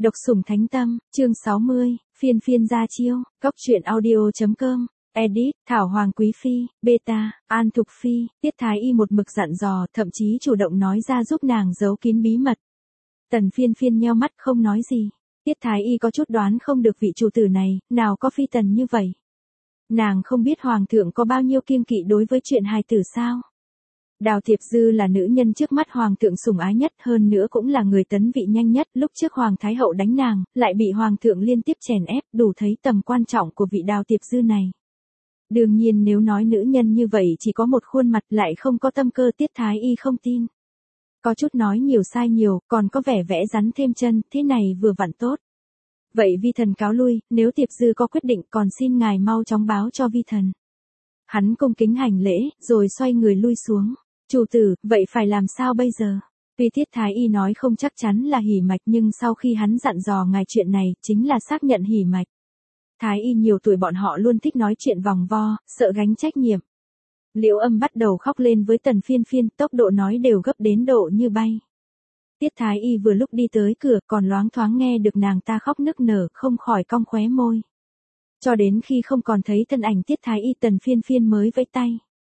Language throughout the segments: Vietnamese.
Độc sủng thánh tâm, chương 60, phiên phiên ra chiêu, góc truyện audio.com, edit, Thảo Hoàng Quý Phi, beta, An Thục Phi, Tiết Thái Y một mực dặn dò, thậm chí chủ động nói ra giúp nàng giấu kín bí mật. Tần phiên phiên nheo mắt không nói gì. Tiết Thái Y có chút đoán không được vị chủ tử này, nào có phi tần như vậy. Nàng không biết hoàng thượng có bao nhiêu kiêng kỵ đối với chuyện hài tử sao. Đào Thiệp Dư là nữ nhân trước mắt hoàng thượng sủng ái nhất, hơn nữa cũng là người tấn vị nhanh nhất, lúc trước hoàng thái hậu đánh nàng, lại bị hoàng thượng liên tiếp chèn ép, đủ thấy tầm quan trọng của vị Đào Thiệp Dư này. Đương nhiên nếu nói nữ nhân như vậy chỉ có một khuôn mặt lại không có tâm cơ, Tiết Thái Y không tin. Có chút nói nhiều sai nhiều, còn có vẻ vẽ rắn thêm chân, thế này vừa vặn tốt. Vậy vi thần cáo lui, nếu Thiệp Dư có quyết định còn xin ngài mau chóng báo cho vi thần. Hắn cung kính hành lễ, rồi xoay người lui xuống. Chủ tử, vậy phải làm sao bây giờ? Tuy Tiết Thái Y nói không chắc chắn là hỉ mạch, nhưng sau khi hắn dặn dò ngài chuyện này, chính là xác nhận hỉ mạch. Thái Y nhiều tuổi bọn họ luôn thích nói chuyện vòng vo, sợ gánh trách nhiệm. Liễu Âm bắt đầu khóc lên với Tần phiên phiên, tốc độ nói đều gấp đến độ như bay. Tiết Thái Y vừa lúc đi tới cửa, còn loáng thoáng nghe được nàng ta khóc nức nở, không khỏi cong khóe môi. Cho đến khi không còn thấy thân ảnh Tiết Thái Y, Tần phiên phiên mới vẫy tay.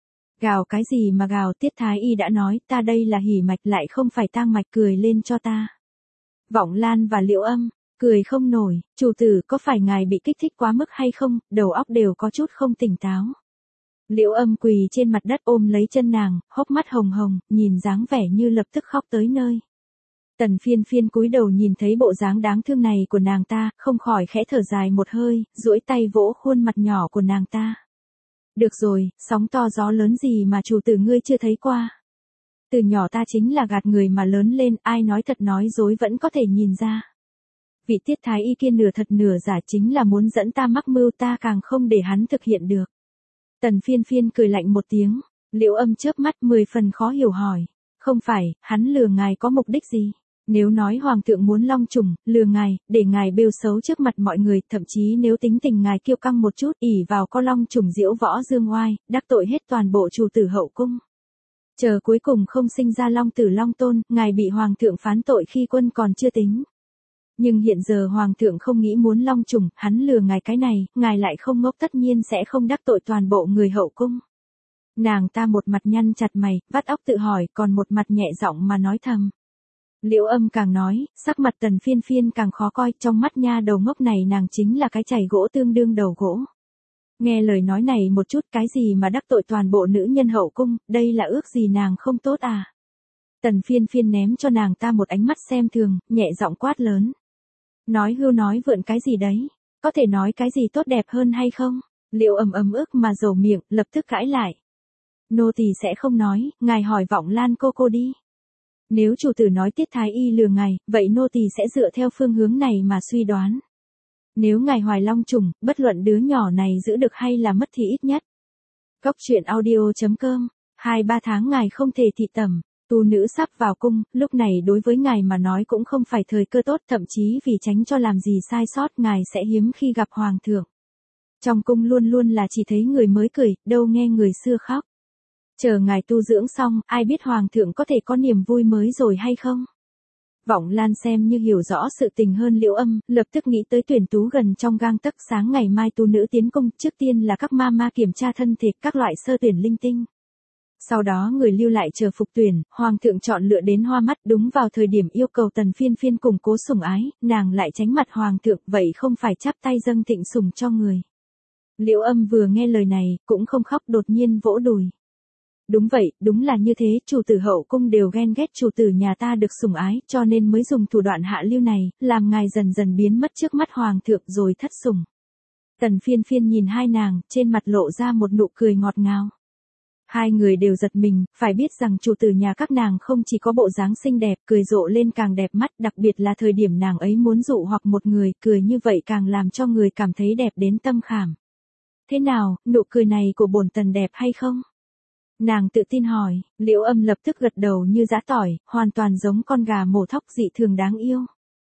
Gào cái gì mà gào, Tiết Thái Y đã nói, ta đây là hỉ mạch lại không phải tang mạch, cười lên cho ta. Vọng Lan và Liễu Âm, cười không nổi, chủ tử có phải ngài bị kích thích quá mức hay không, đầu óc đều có chút không tỉnh táo. Liễu Âm quỳ trên mặt đất ôm lấy chân nàng, hốc mắt hồng hồng, nhìn dáng vẻ như lập tức khóc tới nơi. Tần phiên phiên cúi đầu nhìn thấy bộ dáng đáng thương này của nàng ta, không khỏi khẽ thở dài một hơi, duỗi tay vỗ khuôn mặt nhỏ của nàng ta. Được rồi, sóng to gió lớn gì mà chủ tử ngươi chưa thấy qua. Từ nhỏ ta chính là gạt người mà lớn lên, ai nói thật nói dối vẫn có thể nhìn ra. Vị Tiết Thái Y kia nửa thật nửa giả chính là muốn dẫn ta mắc mưu, ta càng không để hắn thực hiện được. Tần phiên phiên cười lạnh một tiếng, Liễu Âm chớp mắt 10 phần khó hiểu hỏi. Không phải, hắn lừa ngài có mục đích gì? Nếu nói hoàng thượng muốn long trùng, lừa ngài, để ngài bêu xấu trước mặt mọi người, thậm chí nếu tính tình ngài kiêu căng một chút, ỷ vào có long trùng diễu võ dương oai, đắc tội hết toàn bộ chủ tử hậu cung. Chờ cuối cùng không sinh ra long tử long tôn, ngài bị hoàng thượng phán tội khi quân còn chưa tính. Nhưng hiện giờ hoàng thượng không nghĩ muốn long trùng, hắn lừa ngài cái này, ngài lại không ngốc, tất nhiên sẽ không đắc tội toàn bộ người hậu cung. Nàng ta một mặt nhăn chặt mày, vắt óc tự hỏi, còn một mặt nhẹ giọng mà nói thầm. Liễu Âm càng nói, sắc mặt Tần phiên phiên càng khó coi, trong mắt nha đầu ngốc này nàng chính là cái chày gỗ tương đương đầu gỗ. Nghe lời nói này một chút, cái gì mà đắc tội toàn bộ nữ nhân hậu cung, đây là ước gì nàng không tốt à? Tần phiên phiên ném cho nàng ta một ánh mắt xem thường, nhẹ giọng quát lớn. Nói hưu nói vượn cái gì đấy? Có thể nói cái gì tốt đẹp hơn hay không? Liễu Âm ức mà dầu miệng, lập tức cãi lại. Nô tỳ sẽ không nói, ngài hỏi Vọng Lan cô đi. Nếu chủ tử nói Tiết Thái Y lừa ngài, vậy nô tỳ sẽ dựa theo phương hướng này mà suy đoán. Nếu ngài hoài long trùng, bất luận đứa nhỏ này giữ được hay là mất thì ít nhất. Góc truyện audio.com, 2-3 tháng ngài không thể thị tẩm, tu nữ sắp vào cung, lúc này đối với ngài mà nói cũng không phải thời cơ tốt, thậm chí vì tránh cho làm gì sai sót ngài sẽ hiếm khi gặp hoàng thượng. Trong cung luôn luôn là chỉ thấy người mới cười, đâu nghe người xưa khóc. Chờ ngài tu dưỡng xong, ai biết hoàng thượng có thể có niềm vui mới rồi hay không? Vọng Lan xem như hiểu rõ sự tình hơn Liễu Âm, lập tức nghĩ tới tuyển tú gần trong gang tấc, sáng ngày mai tu nữ tiến cung, trước tiên là các ma kiểm tra thân thể, các loại sơ tuyển linh tinh. Sau đó người lưu lại chờ phục tuyển, hoàng thượng chọn lựa đến hoa mắt, đúng vào thời điểm yêu cầu Tần phiên phiên củng cố sủng ái, nàng lại tránh mặt hoàng thượng, vậy không phải chắp tay dâng thịnh sủng cho người. Liễu Âm vừa nghe lời này, cũng không khóc, đột nhiên vỗ đùi. Đúng vậy, đúng là như thế, chủ tử hậu cung đều ghen ghét chủ tử nhà ta được sủng ái, cho nên mới dùng thủ đoạn hạ lưu này, làm ngài dần dần biến mất trước mắt hoàng thượng rồi thất sủng. Tần phiên phiên nhìn hai nàng, trên mặt lộ ra một nụ cười ngọt ngào. Hai người đều giật mình, phải biết rằng chủ tử nhà các nàng không chỉ có bộ dáng xinh đẹp, cười rộ lên càng đẹp mắt, đặc biệt là thời điểm nàng ấy muốn dụ hoặc một người, cười như vậy càng làm cho người cảm thấy đẹp đến tâm khảm. Thế nào, nụ cười này của bổn tần đẹp hay không? Nàng tự tin hỏi, Liễu Âm lập tức gật đầu như giã tỏi, hoàn toàn giống con gà mổ thóc dị thường đáng yêu.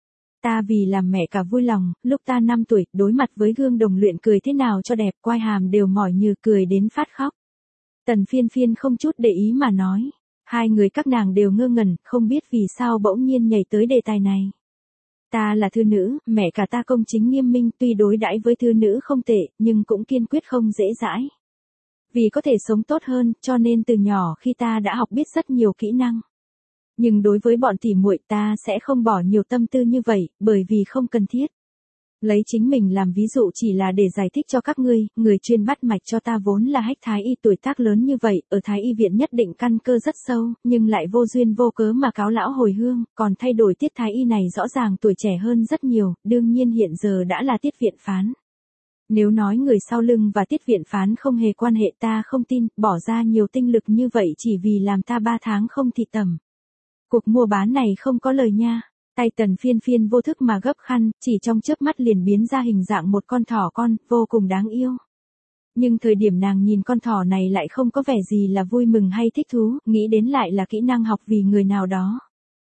Ta vì làm mẹ cả vui lòng, lúc ta 5 tuổi, đối mặt với gương đồng luyện cười thế nào cho đẹp, quai hàm đều mỏi như cười đến phát khóc. Tần phiên phiên không chút để ý mà nói. Hai người các nàng đều ngơ ngẩn, không biết vì sao bỗng nhiên nhảy tới đề tài này. Ta là thư nữ, mẹ cả ta công chính nghiêm minh, tuy đối đãi với thư nữ không tệ, nhưng cũng kiên quyết không dễ dãi. Vì có thể sống tốt hơn, cho nên từ nhỏ khi ta đã học biết rất nhiều kỹ năng. Nhưng đối với bọn tỉ muội ta sẽ không bỏ nhiều tâm tư như vậy, bởi vì không cần thiết. Lấy chính mình làm ví dụ chỉ là để giải thích cho các ngươi, người chuyên bắt mạch cho ta vốn là hách thái y tuổi tác lớn như vậy, ở thái y viện nhất định căn cơ rất sâu, nhưng lại vô duyên vô cớ mà cáo lão hồi hương, còn thay đổi tiết thái y này rõ ràng tuổi trẻ hơn rất nhiều, đương nhiên hiện giờ đã là tiết viện phán. Nếu nói người sau lưng và tiết viện phán không hề quan hệ ta không tin, bỏ ra nhiều tinh lực như vậy chỉ vì làm ta 3 tháng không thị tầm. Cuộc mua bán này không có lời nha. Tay Tần Phiên Phiên vô thức mà gấp khăn, chỉ trong chớp mắt liền biến ra hình dạng một con thỏ con, vô cùng đáng yêu. Nhưng thời điểm nàng nhìn con thỏ này lại không có vẻ gì là vui mừng hay thích thú, nghĩ đến lại là kỹ năng học vì người nào đó.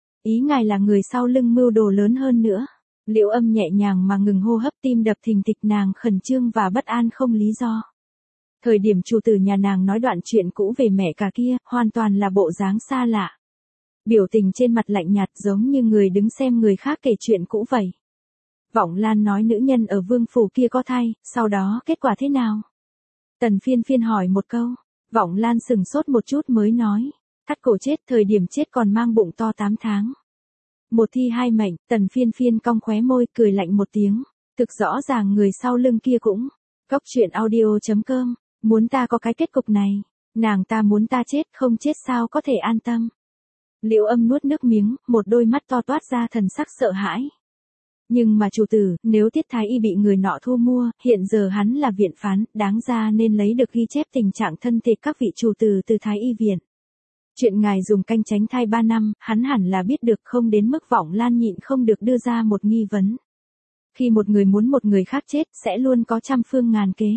Ý ngài là người sau lưng mưu đồ lớn hơn nữa. Liễu Âm nhẹ nhàng mà ngừng hô hấp, tim đập thình thịch, nàng khẩn trương và bất an không lý do. Thời điểm chủ tử nhà nàng nói đoạn chuyện cũ về mẹ cả kia, hoàn toàn là bộ dáng xa lạ. Biểu tình trên mặt lạnh nhạt giống như người đứng xem người khác kể chuyện cũ vậy. Vọng Lan nói nữ nhân ở vương phủ kia có thai, sau đó kết quả thế nào? Tần Phiên Phiên hỏi một câu. Vọng Lan sừng sốt một chút mới nói. Cắt cổ chết, thời điểm chết còn mang bụng to 8 tháng. Một thi hai mệnh, Tần Phiên Phiên cong khóe môi cười lạnh một tiếng. Thực rõ ràng người sau lưng kia cũng. Cốc truyện audio.com, muốn ta có cái kết cục này. Nàng ta muốn ta chết, không chết sao có thể an tâm. Liễu Âm nuốt nước miếng, một đôi mắt to toát ra thần sắc sợ hãi. Nhưng mà chủ tử, nếu Tiết Thái Y bị người nọ thu mua, hiện giờ hắn là viện phán, đáng ra nên lấy được ghi chép tình trạng thân thể các vị chủ tử từ Thái Y viện. Chuyện ngài dùng canh tránh thai 3 năm, hắn hẳn là biết được, không đến mức Vọng Lan nhịn không được đưa ra một nghi vấn. Khi một người muốn một người khác chết, sẽ luôn có trăm phương ngàn kế.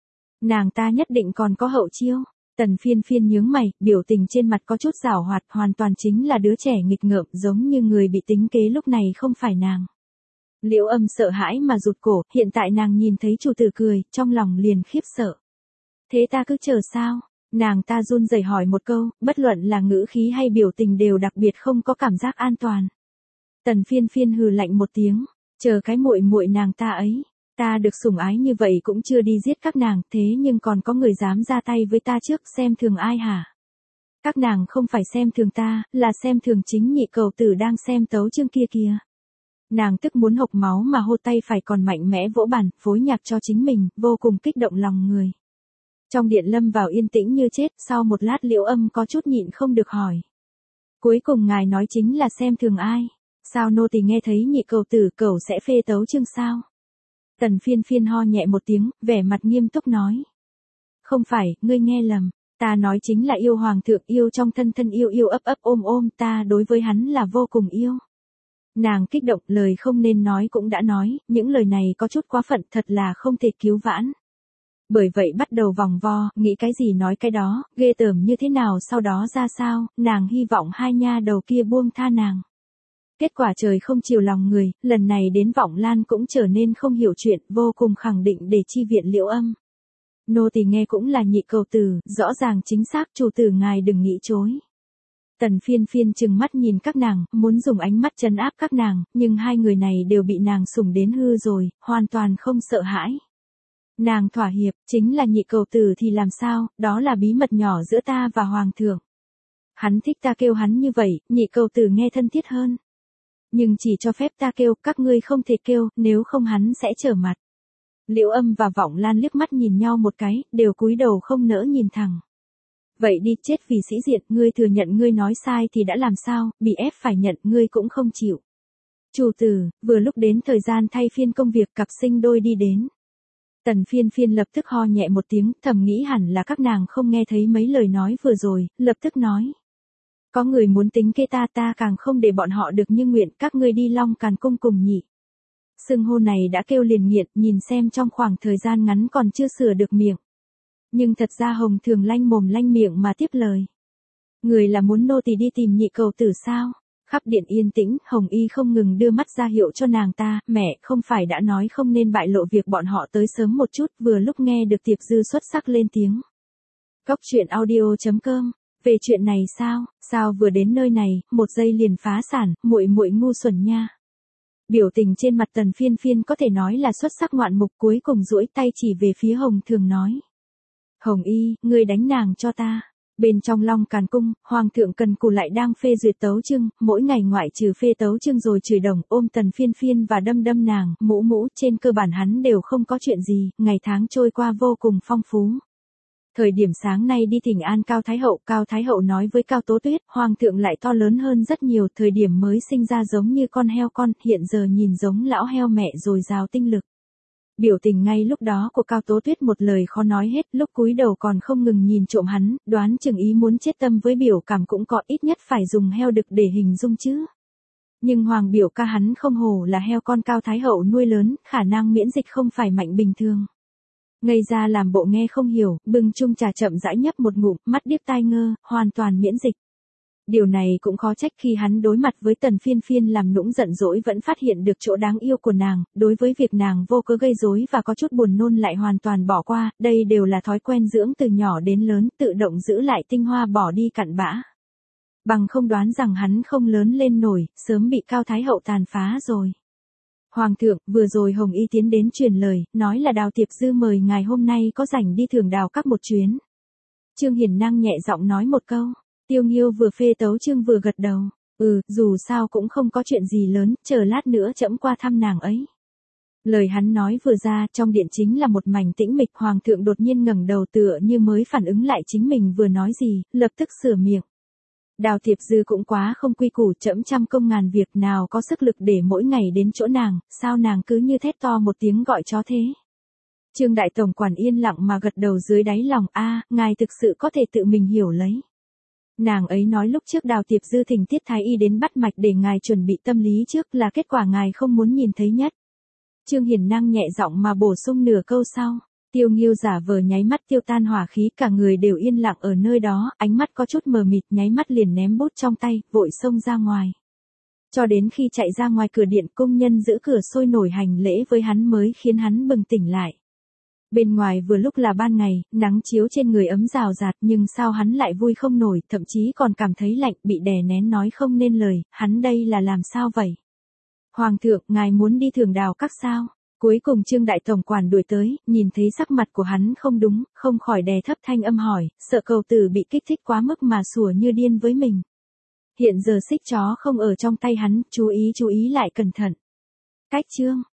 Nàng ta nhất định còn có hậu chiêu. Tần Phiên Phiên nhướng mày, biểu tình trên mặt có chút giảo hoạt, hoàn toàn chính là đứa trẻ nghịch ngợm, giống như người bị tính kế lúc này không phải nàng. Liễu Âm sợ hãi mà rụt cổ, hiện tại nàng nhìn thấy chủ tử cười, trong lòng liền khiếp sợ. Thế ta cứ chờ sao? Nàng ta run rẩy hỏi một câu, bất luận là ngữ khí hay biểu tình đều đặc biệt không có cảm giác an toàn. Tần Phiên Phiên hừ lạnh một tiếng, chờ cái muội muội nàng ta ấy. Ta được sủng ái như vậy cũng chưa đi giết các nàng, thế nhưng còn có người dám ra tay với ta trước, xem thường ai hả? Các nàng không phải xem thường ta, là xem thường chính nhị cầu tử đang xem tấu chương kia kìa. Nàng tức muốn hộc máu mà hô tay phải còn mạnh mẽ vỗ bàn, phối nhạc cho chính mình, vô cùng kích động lòng người. Trong điện lâm vào yên tĩnh như chết, sau một lát Liễu Âm có chút nhịn không được hỏi. Cuối cùng ngài nói chính là xem thường ai? Sao nô tỳ nghe thấy nhị cầu tử cẩu sẽ phê tấu chương sao? Tần Phiên Phiên ho nhẹ một tiếng, vẻ mặt nghiêm túc nói. Không phải, ngươi nghe lầm, ta nói chính là yêu hoàng thượng, yêu trong thân thân, yêu yêu ấp ấp ôm ôm, ta đối với hắn là vô cùng yêu. Nàng kích động, lời không nên nói cũng đã nói, những lời này có chút quá phận, thật là không thể cứu vãn. Bởi vậy bắt đầu vòng vo, nghĩ cái gì nói cái đó, ghê tởm như thế nào sau đó ra sao, nàng hy vọng hai nha đầu kia buông tha nàng. Kết quả trời không chiều lòng người, lần này đến Vọng Lan cũng trở nên không hiểu chuyện, vô cùng khẳng định để chi viện Liễu Âm. Nô tỳ nghe cũng là nhị cầu tử, rõ ràng chính xác, chủ tử ngài đừng nghĩ chối. Tần Phiên Phiên trừng mắt nhìn các nàng, muốn dùng ánh mắt trấn áp các nàng, nhưng hai người này đều bị nàng sủng đến hư rồi, hoàn toàn không sợ hãi. Nàng thỏa hiệp, chính là nhị cầu tử thì làm sao, đó là bí mật nhỏ giữa ta và hoàng thượng. Hắn thích ta kêu hắn như vậy, nhị cầu tử nghe thân thiết hơn. Nhưng chỉ cho phép ta kêu, các ngươi không thể kêu, nếu không hắn sẽ trở mặt. Liễu Âm và Vọng Lan liếc mắt nhìn nhau một cái, đều cúi đầu không nỡ nhìn thẳng. Vậy đi, chết vì sĩ diện, ngươi thừa nhận ngươi nói sai thì đã làm sao, bị ép phải nhận ngươi cũng không chịu. Chủ tử, vừa lúc đến thời gian thay phiên công việc, cặp sinh đôi đi đến. Tần Phiên Phiên lập tức ho nhẹ một tiếng, thầm nghĩ hẳn là các nàng không nghe thấy mấy lời nói vừa rồi, lập tức nói. Có người muốn tính kế ta, ta càng không để bọn họ được như nguyện, các ngươi đi Long Càn cung cùng nhị. Xưng hô này đã kêu liền nghiện, nhìn xem trong khoảng thời gian ngắn còn chưa sửa được miệng. Nhưng thật ra Hồng thường lanh mồm lanh miệng mà tiếp lời. Người là muốn nô tỳ đi tìm nhị cầu tử sao? Khắp điện yên tĩnh, Hồng Y không ngừng đưa mắt ra hiệu cho nàng ta, mẹ, không phải đã nói không nên bại lộ việc bọn họ tới sớm một chút, vừa lúc nghe được Tiệp Dư xuất sắc lên tiếng. Cốc truyện audio.com, về chuyện này sao vừa đến nơi này, một giây liền phá sản, muội muội ngu xuẩn nha. Biểu tình trên mặt Tần Phiên Phiên có thể nói là xuất sắc ngoạn mục, cuối cùng duỗi tay chỉ về phía Hồng Thường nói. Hồng Y, ngươi đánh nàng cho ta. Bên trong Long Càn Cung, Hoàng thượng Cần Cù lại đang phê duyệt tấu chương, mỗi ngày ngoại trừ phê tấu chương rồi chửi đồng, ôm Tần Phiên Phiên và đâm đâm nàng, mũ, trên cơ bản hắn đều không có chuyện gì, ngày tháng trôi qua vô cùng phong phú. Thời điểm sáng nay đi thỉnh an Cao Thái Hậu nói với Cao Tố Tuyết, Hoàng thượng lại to lớn hơn rất nhiều, thời điểm mới sinh ra giống như con heo con, hiện giờ nhìn giống lão heo mẹ rồi rào tinh lực. Biểu tình ngay lúc đó của Cao Tố Tuyết một lời khó nói hết, lúc cúi đầu còn không ngừng nhìn trộm hắn, đoán chừng ý muốn chết tâm với biểu cảm cũng có, ít nhất phải dùng heo đực để hình dung chứ. Nhưng Hoàng biểu ca hắn không hổ là heo con Cao Thái Hậu nuôi lớn, khả năng miễn dịch không phải mạnh bình thường. Ngây ra làm bộ nghe không hiểu, bưng chung trà chậm rãi nhấp một ngụm, mắt điếc tai ngơ, hoàn toàn miễn dịch. Điều này cũng khó trách khi hắn đối mặt với Tần Phiên Phiên làm nũng giận dỗi vẫn phát hiện được chỗ đáng yêu của nàng, đối với việc nàng vô cớ gây rối và có chút buồn nôn lại hoàn toàn bỏ qua, đây đều là thói quen dưỡng từ nhỏ đến lớn, tự động giữ lại tinh hoa bỏ đi cặn bã. Bằng không đoán rằng hắn không lớn lên nổi, sớm bị Cao Thái Hậu tàn phá rồi. Hoàng thượng, vừa rồi Hồng Y tiến đến truyền lời, nói là Đào Tiệp Dư mời ngài hôm nay có rảnh đi Thường Đào Các một chuyến. Trương Hiền Năng nhẹ giọng nói một câu. Tiêu Nghiêu vừa phê tấu chương vừa gật đầu. Dù sao cũng không có chuyện gì lớn, chờ lát nữa trẫm qua thăm nàng ấy. Lời hắn nói vừa ra, trong điện chính là một mảnh tĩnh mịch, Hoàng thượng đột nhiên ngẩng đầu tựa như mới phản ứng lại chính mình vừa nói gì, lập tức sửa miệng. Đào Tiệp Dư cũng quá không quy củ, trẫm trăm công ngàn việc nào có sức lực để mỗi ngày đến chỗ nàng, sao nàng cứ như thét to một tiếng gọi chó thế. Trương Đại Tổng quản yên lặng mà gật đầu dưới đáy lòng, ngài thực sự có thể tự mình hiểu lấy. Nàng ấy nói lúc trước Đào Tiệp Dư thỉnh Tiết Thái Y đến bắt mạch để ngài chuẩn bị tâm lý trước là kết quả ngài không muốn nhìn thấy nhất. Trương Hiền Năng nhẹ giọng mà bổ sung nửa câu sau. Tiêu Nghiêu giả vờ nháy mắt tiêu tan hỏa khí, cả người đều yên lặng ở nơi đó, ánh mắt có chút mờ mịt, nháy mắt liền ném bút trong tay, vội xông ra ngoài. Cho đến khi chạy ra ngoài cửa điện, công nhân giữ cửa sôi nổi hành lễ với hắn mới khiến hắn bừng tỉnh lại. Bên ngoài vừa lúc là ban ngày, nắng chiếu trên người ấm rào rạt, nhưng sao hắn lại vui không nổi, thậm chí còn cảm thấy lạnh, bị đè nén nói không nên lời, hắn đây là làm sao vậy? Hoàng thượng, ngài muốn đi Thường Đào Các sao? Cuối cùng Trương Đại Tổng quản đuổi tới, nhìn thấy sắc mặt của hắn không đúng, không khỏi đè thấp thanh âm hỏi, sợ cầu tử bị kích thích quá mức mà sủa như điên với mình. Hiện giờ xích chó không ở trong tay hắn, chú ý lại cẩn thận. Cách chương